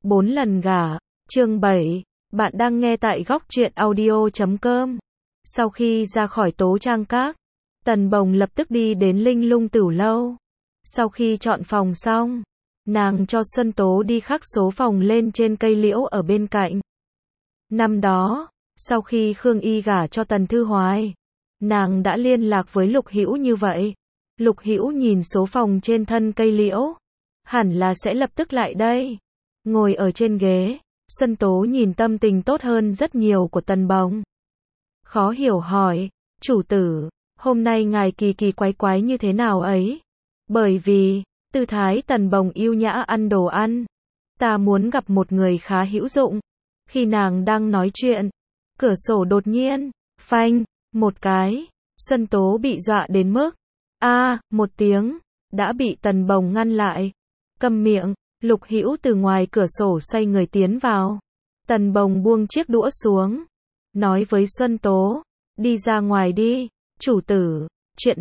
4 lần gả, chương 7, bạn đang nghe tại góc truyện audio.com. Sau khi ra khỏi Tố Trang Các, Tần Bồng lập tức đi đến Linh Lung Tửu Lâu. Sau khi chọn phòng xong, nàng cho Xuân Tố đi khắc số phòng lên trên cây liễu ở bên cạnh. Năm đó, sau khi Khương Y gả cho Tần Thư Hoài, nàng đã liên lạc với Lục Hữu như vậy. Lục Hữu nhìn số phòng trên thân cây liễu, hẳn là sẽ lập tức lại đây. Ngồi ở trên ghế, Xuân Tố nhìn tâm tình tốt hơn rất nhiều của Tần Bồng. Khó hiểu hỏi, chủ tử, hôm nay ngài kỳ kỳ quái quái như thế nào ấy? Bởi vì, tư thái Tần Bồng yêu nhã ăn đồ ăn. Ta muốn gặp một người khá hữu dụng. Khi nàng đang nói chuyện, cửa sổ đột nhiên, phanh, một cái, Xuân Tố bị dọa đến mức, một tiếng, đã bị Tần Bồng ngăn lại. Câm miệng. Lục Hữu từ ngoài cửa sổ xoay người tiến vào. Tần Bồng buông chiếc đũa xuống, nói với Xuân Tố, đi ra ngoài đi, chủ tử, chuyện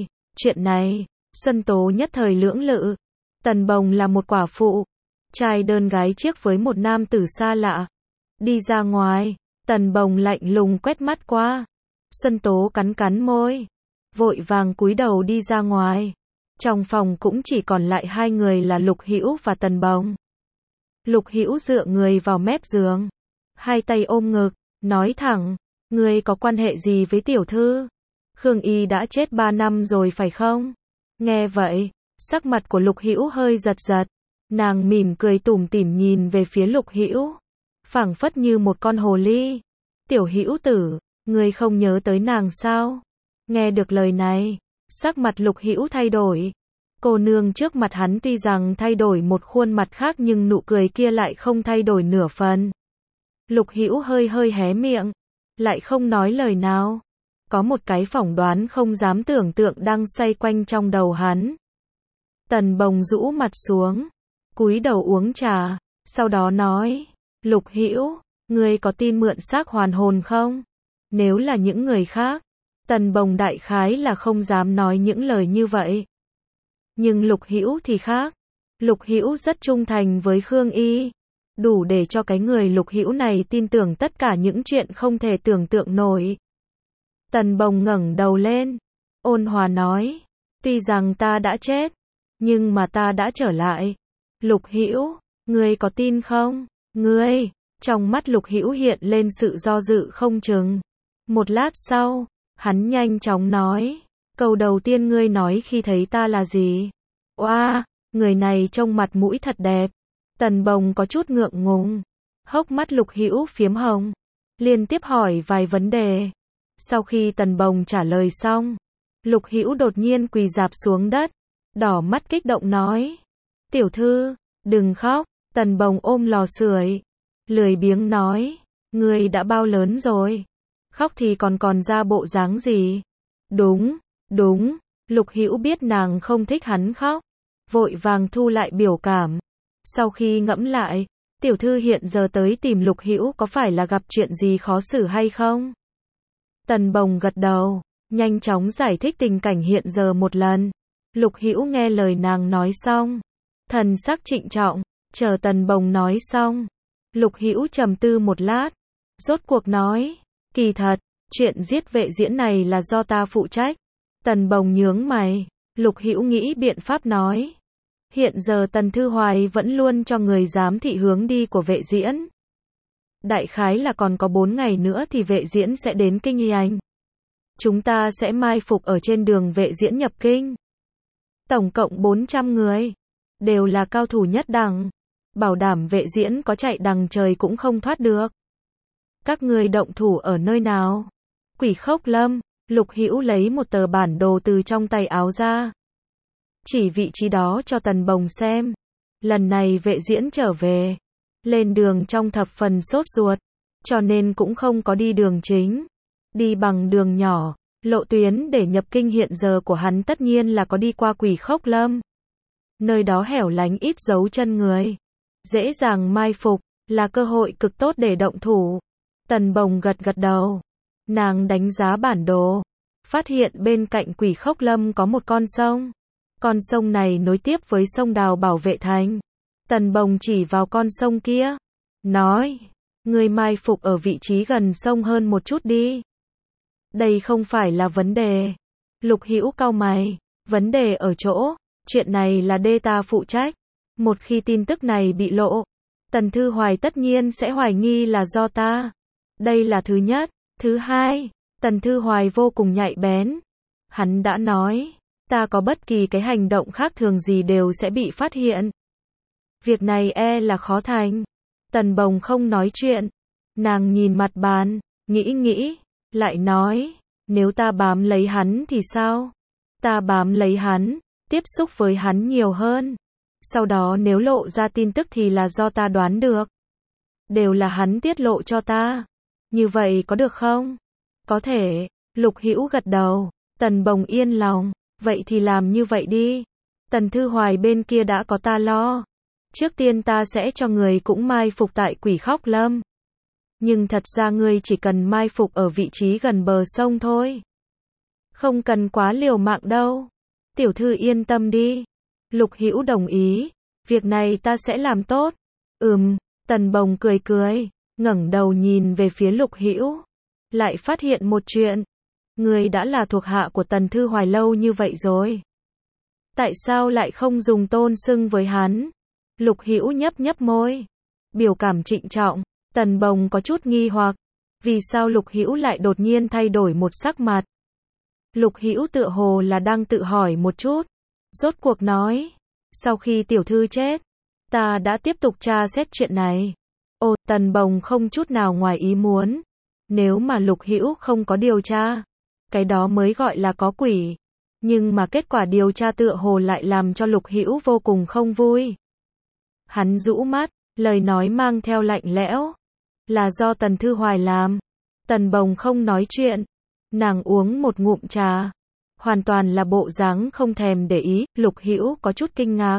này, Xuân Tố nhất thời lưỡng lự. Tần Bồng là một quả phụ, trai đơn gái chiếc với một nam tử xa lạ. Đi ra ngoài, Tần Bồng lạnh lùng quét mắt qua. Xuân Tố cắn cắn môi, vội vàng cúi đầu đi ra ngoài. Trong phòng cũng chỉ còn lại hai người là Lục Hữu và Tần Bồng. Lục Hữu dựa người vào mép giường, hai tay ôm ngực, nói thẳng, ngươi có quan hệ gì với tiểu thư? Khương Y đã chết 3 năm rồi phải không? Nghe vậy, sắc mặt của Lục Hữu hơi giật giật, nàng mỉm cười tủm tỉm nhìn về phía Lục Hữu, phảng phất như một con hồ ly. Tiểu Hữu tử, ngươi không nhớ tới nàng sao? Nghe được lời này, sắc mặt Lục Hữu thay đổi. Cô nương trước mặt hắn tuy rằng thay đổi một khuôn mặt khác nhưng nụ cười kia lại không thay đổi nửa phần. Lục Hữu hơi hé miệng, lại không nói lời nào. Có một cái phỏng đoán không dám tưởng tượng đang xoay quanh trong đầu hắn. Tần Bồng rũ mặt xuống, cúi đầu uống trà, sau đó nói, Lục Hữu, ngươi có tin mượn xác hoàn hồn không? Nếu là những người khác, Tần Bồng đại khái là không dám nói những lời như vậy. Nhưng Lục Hữu thì khác. Lục Hữu rất trung thành với Khương Y, đủ để cho cái người Lục Hữu này tin tưởng tất cả những chuyện không thể tưởng tượng nổi. Tần Bồng ngẩng đầu lên, ôn hòa nói, tuy rằng ta đã chết, nhưng mà ta đã trở lại. Lục Hữu, ngươi có tin không? Ngươi, trong mắt Lục Hữu hiện lên sự do dự không chừng. Một lát sau, hắn nhanh chóng nói, câu đầu tiên ngươi nói khi thấy ta là gì? Oa, người này trông mặt mũi thật đẹp. Tần Bồng có chút ngượng ngùng, hốc mắt Lục Hữu phiếm hồng, liên tiếp hỏi vài vấn đề. Sau khi Tần Bồng trả lời xong, Lục Hữu đột nhiên quỳ rạp xuống đất, đỏ mắt kích động nói, tiểu thư, đừng khóc. Tần Bồng ôm lò sưởi, lười biếng nói, ngươi đã bao lớn rồi, khóc thì còn ra bộ dáng gì? Đúng, Lục Hữu biết nàng không thích hắn khóc, vội vàng thu lại biểu cảm. Sau khi ngẫm lại, tiểu thư hiện giờ tới tìm Lục Hữu có phải là gặp chuyện gì khó xử hay không? Tần Bồng gật đầu, nhanh chóng giải thích tình cảnh hiện giờ một lần. Lục Hữu nghe lời nàng nói xong, thần sắc trịnh trọng, chờ Tần Bồng nói xong. Lục Hữu trầm tư một lát, rốt cuộc nói, kỳ thật, chuyện giết Vệ Diễn này là do ta phụ trách. Tần Bồng nhướng mày, Lục Hữu nghĩ biện pháp nói, hiện giờ Tần Thư Hoài vẫn luôn cho người giám thị hướng đi của Vệ Diễn. Đại khái là còn có 4 ngày nữa thì Vệ Diễn sẽ đến Kinh Y Anh. Chúng ta sẽ mai phục ở trên đường Vệ Diễn nhập kinh. Tổng cộng 400 người, đều là cao thủ nhất đẳng, bảo đảm Vệ Diễn có chạy đằng trời cũng không thoát được. Các người động thủ ở nơi nào? Quỷ Khốc Lâm. Lục Hữu lấy một tờ bản đồ từ trong tay áo ra, chỉ vị trí đó cho Tần Bồng xem. Lần này Vệ Diễn trở về, lên đường trong thập phần sốt ruột, cho nên cũng không có đi đường chính, đi bằng đường nhỏ. Lộ tuyến để nhập kinh hiện giờ của hắn tất nhiên là có đi qua Quỷ Khốc Lâm. Nơi đó hẻo lánh ít dấu chân người, dễ dàng mai phục, là cơ hội cực tốt để động thủ. Tần Bồng gật đầu. Nàng đánh giá bản đồ, phát hiện bên cạnh Quỷ Khốc Lâm có một con sông. Con sông này nối tiếp với sông Đào bảo vệ thành. Tần Bồng chỉ vào con sông kia, nói, ngươi mai phục ở vị trí gần sông hơn một chút đi. Đây không phải là vấn đề. Lục Hữu cau mày, vấn đề ở chỗ, chuyện này là đê ta phụ trách. Một khi tin tức này bị lộ, Tần Thư Hoài tất nhiên sẽ hoài nghi là do ta. Đây là thứ nhất. Thứ hai, Tần Thư Hoài vô cùng nhạy bén. Hắn đã nói, ta có bất kỳ cái hành động khác thường gì đều sẽ bị phát hiện. Việc này là khó thành. Tần Bồng không nói chuyện. Nàng nhìn mặt bàn, nghĩ, lại nói, nếu ta bám lấy hắn thì sao? Ta bám lấy hắn, tiếp xúc với hắn nhiều hơn. Sau đó nếu lộ ra tin tức thì là do ta đoán được. Đều là hắn tiết lộ cho ta. Như vậy có được không? Có thể. Lục Hữu gật đầu. Tần Bồng yên lòng. Vậy thì làm như vậy đi. Tần Thư Hoài bên kia đã có ta lo. Trước tiên ta sẽ cho người cũng mai phục tại Quỷ Khóc Lâm. Nhưng thật ra ngươi chỉ cần mai phục ở vị trí gần bờ sông thôi. Không cần quá liều mạng đâu. Tiểu thư yên tâm đi. Lục Hữu đồng ý. Việc này ta sẽ làm tốt. Tần Bồng cười, ngẩng đầu nhìn về phía Lục Hữu. Lại phát hiện một chuyện. Ngươi đã là thuộc hạ của Tần Thư Hoài lâu như vậy rồi. Tại sao lại không dùng tôn xưng với hắn? Lục Hữu nhấp môi. Biểu cảm trịnh trọng. Tần Bồng có chút nghi hoặc. Vì sao Lục Hữu lại đột nhiên thay đổi một sắc mặt? Lục Hữu tựa hồ là đang tự hỏi một chút. Rốt cuộc nói. Sau khi tiểu thư chết, ta đã tiếp tục tra xét chuyện này. Tần Bồng không chút nào ngoài ý muốn. Nếu mà Lục Hữu không có điều tra, cái đó mới gọi là có quỷ. Nhưng mà kết quả điều tra tựa hồ lại làm cho Lục Hữu vô cùng không vui. Hắn rũ mắt, lời nói mang theo lạnh lẽo. Là do Tần Thư Hoài làm. Tần Bồng không nói chuyện. Nàng uống một ngụm trà. Hoàn toàn là bộ dáng không thèm để ý. Lục Hữu có chút kinh ngạc.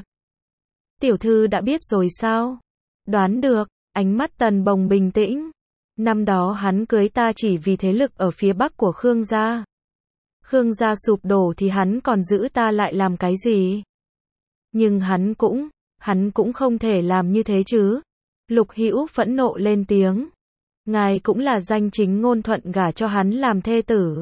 Tiểu thư đã biết rồi sao? Đoán được. Ánh mắt Tần Bồng bình tĩnh. Năm đó hắn cưới ta chỉ vì thế lực ở phía bắc của Khương gia. Khương gia sụp đổ thì hắn còn giữ ta lại làm cái gì? Nhưng hắn cũng không thể làm như thế chứ. Lục Hữu phẫn nộ lên tiếng. Ngài cũng là danh chính ngôn thuận gả cho hắn làm thê tử.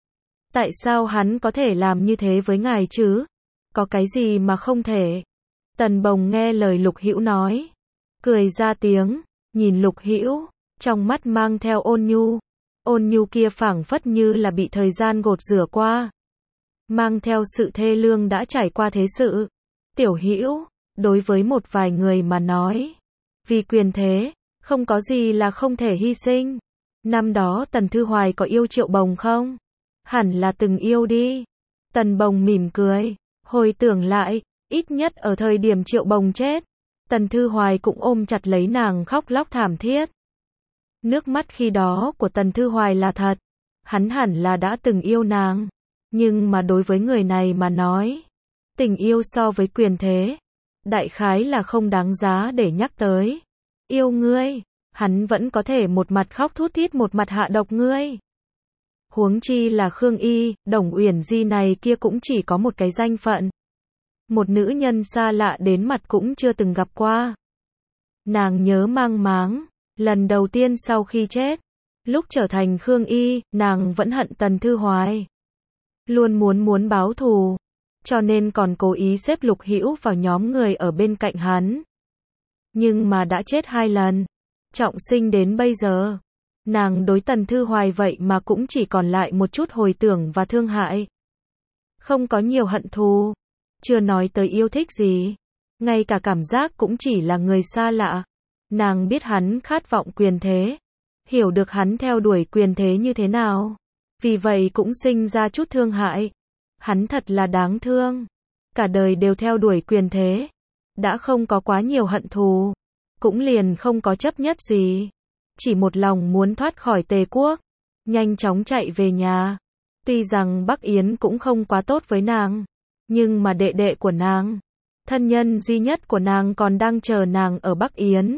Tại sao hắn có thể làm như thế với ngài chứ? Có cái gì mà không thể? Tần Bồng nghe lời Lục Hữu nói. Cười ra tiếng, nhìn Lục Hữu, trong mắt mang theo ôn nhu. Ôn nhu kia phảng phất như là bị thời gian gột rửa qua. Mang theo sự thê lương đã trải qua thế sự. Tiểu Hữu, đối với một vài người mà nói, vì quyền thế, không có gì là không thể hy sinh. Năm đó Tần Thư Hoài có yêu Triệu Bồng không? Hẳn là từng yêu đi. Tần Bồng mỉm cười, hồi tưởng lại, ít nhất ở thời điểm Triệu Bồng chết, Tần Thư Hoài cũng ôm chặt lấy nàng khóc lóc thảm thiết. Nước mắt khi đó của Tần Thư Hoài là thật. Hắn hẳn là đã từng yêu nàng. Nhưng mà đối với người này mà nói, tình yêu so với quyền thế, đại khái là không đáng giá để nhắc tới. Yêu ngươi, hắn vẫn có thể một mặt khóc thút thít một mặt hạ độc ngươi. Huống chi là Khương Y, Đồng Uyển Di này kia cũng chỉ có một cái danh phận. Một nữ nhân xa lạ đến mặt cũng chưa từng gặp qua. Nàng nhớ mang máng, lần đầu tiên sau khi chết, lúc trở thành Khương Y, nàng vẫn hận Tần Thư Hoài. Luôn muốn báo thù, cho nên còn cố ý xếp Lục Hữu vào nhóm người ở bên cạnh hắn. Nhưng mà đã chết 2 lần, trọng sinh đến bây giờ, nàng đối Tần Thư Hoài vậy mà cũng chỉ còn lại một chút hồi tưởng và thương hại. Không có nhiều hận thù, chưa nói tới yêu thích gì, ngay cả cảm giác cũng chỉ là người xa lạ. Nàng biết hắn khát vọng quyền thế, hiểu được hắn theo đuổi quyền thế như thế nào, vì vậy cũng sinh ra chút thương hại. Hắn thật là đáng thương, cả đời đều theo đuổi quyền thế, đã không có quá nhiều hận thù, cũng liền không có chấp nhất gì, chỉ một lòng muốn thoát khỏi Tề quốc, nhanh chóng chạy về nhà. Tuy rằng Bắc Yến cũng không quá tốt với nàng, nhưng mà đệ đệ của nàng, thân nhân duy nhất của nàng còn đang chờ nàng ở Bắc Yến.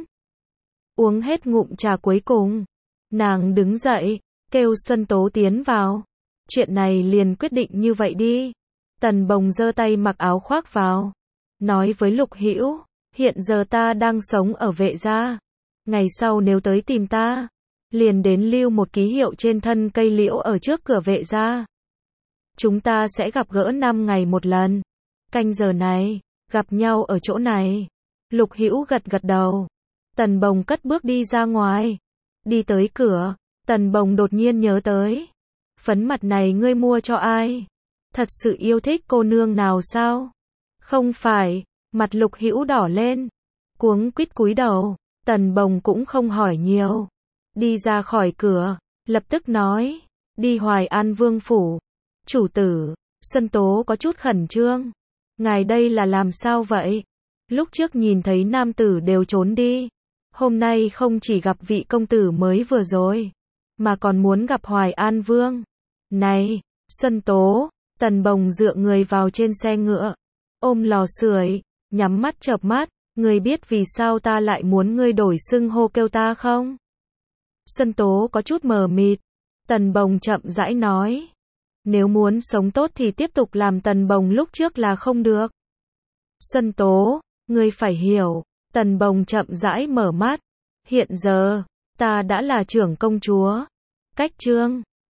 Uống hết ngụm trà cuối cùng, nàng đứng dậy, kêu Xuân Tố tiến vào. Chuyện này liền quyết định như vậy đi. Tần Bồng giơ tay mặc áo khoác vào, nói với Lục Hữu, Hiện giờ ta đang sống ở Vệ gia. Ngày sau nếu tới tìm ta, liền đến lưu một ký hiệu trên thân cây liễu ở trước cửa Vệ gia. Chúng ta sẽ gặp gỡ 5 ngày một lần. Canh giờ này, gặp nhau ở chỗ này. Lục Hữu gật gật đầu. Tần Bồng cất bước đi ra ngoài. Đi tới cửa, Tần Bồng đột nhiên nhớ tới. Phấn mặt này ngươi mua cho ai? Thật sự yêu thích cô nương nào sao? Không phải, mặt Lục Hữu đỏ lên. Cuống quýt cúi đầu, Tần Bồng cũng không hỏi nhiều. Đi ra khỏi cửa, lập tức nói. Đi Hoài An Vương phủ. Chủ tử, Xuân Tố có chút khẩn trương. Ngài đây là làm sao vậy? Lúc trước nhìn thấy nam tử đều trốn đi. Hôm nay không chỉ gặp vị công tử mới vừa rồi, mà còn muốn gặp Hoài An Vương. Này, Xuân Tố, Tần Bồng dựa người vào trên xe ngựa, ôm lò sưởi, nhắm mắt chợp mắt, ngươi biết vì sao ta lại muốn ngươi đổi xưng hô kêu ta không? Xuân Tố có chút mờ mịt. Tần Bồng chậm rãi nói. Nếu muốn sống tốt thì tiếp tục làm Tần Bồng lúc trước là không được. Xuân Tố, ngươi phải hiểu. Tần Bồng chậm rãi mở mắt. Hiện giờ, ta đã là trưởng công chúa. Cách chương